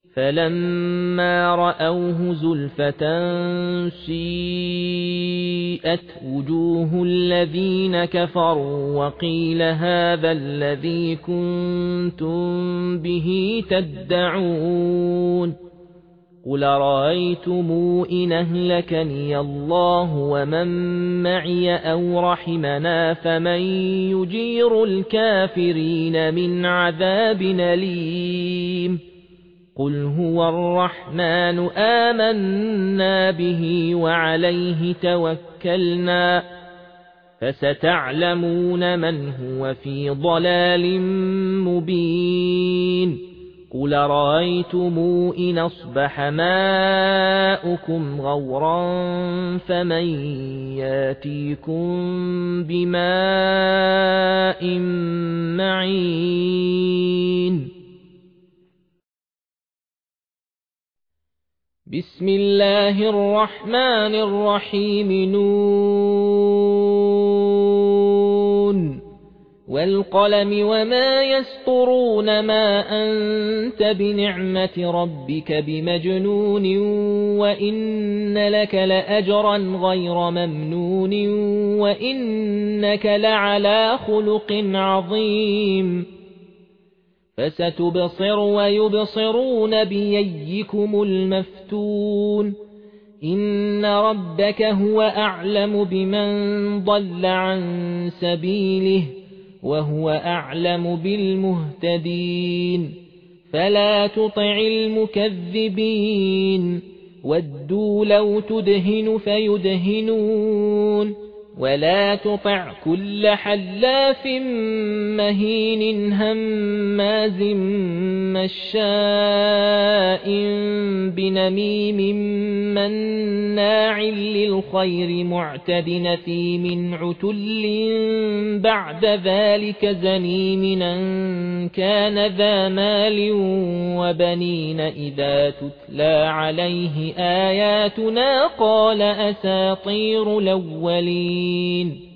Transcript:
فَلَمَّا رَأَوْهُ زُلْفَةً سِيئَتْ وُجُوهُ الَّذِينَ كَفَرُوا وَقِيلَ هَذَا الَّذِي كُنتُم بِهِ تَدَّعُونَ قُلْ أَرَأَيْتُمْ إِنْ أَهْلَكَنِيَ اللَّهُ وَمَن مَّعِيَ أَوْ رَحِمَنَا فَمَن يُجِيرُ الْكَافِرِينَ مِنْ عَذَابٍ أَلِيمٍ قُلْ هُوَ الرَّحْمَنُ آمَنَّا بِهِ وَعَلَيْهِ تَوَكَّلْنَا فَسَتَعْلَمُونَ مَنْ هُوَ فِي ضَلَالٍ مُبِينٍ قُلْ أَرَأَيْتُمْ إِنْ أَصْبَحَ مَاؤُكُمْ غَوْرًا فَمَن يَأْتِيكُم بِمَاءٍ مَّعِينٍ بسم الله الرحمن الرحيم نون والقلم وما يسطرون ما أنت بنعمة ربك بمجنون وإن لك لأجرا غير ممنون وإنك لعلى خلق عظيم فستبصر ويبصرون بأيكم المفتون إن ربك هو أعلم بمن ضل عن سبيله وهو أعلم بالمهتدين فلا تطع المكذبين ودوا لو تدهن فيدهنون ولا تطع كل حلاف مهين هماز مشاء بنميم مناع للخير معتد نثيم عتل بعد ذلك زنيم أن كان ذا مال وبنين إذا تتلى عليه آياتنا قال أساطير الأولين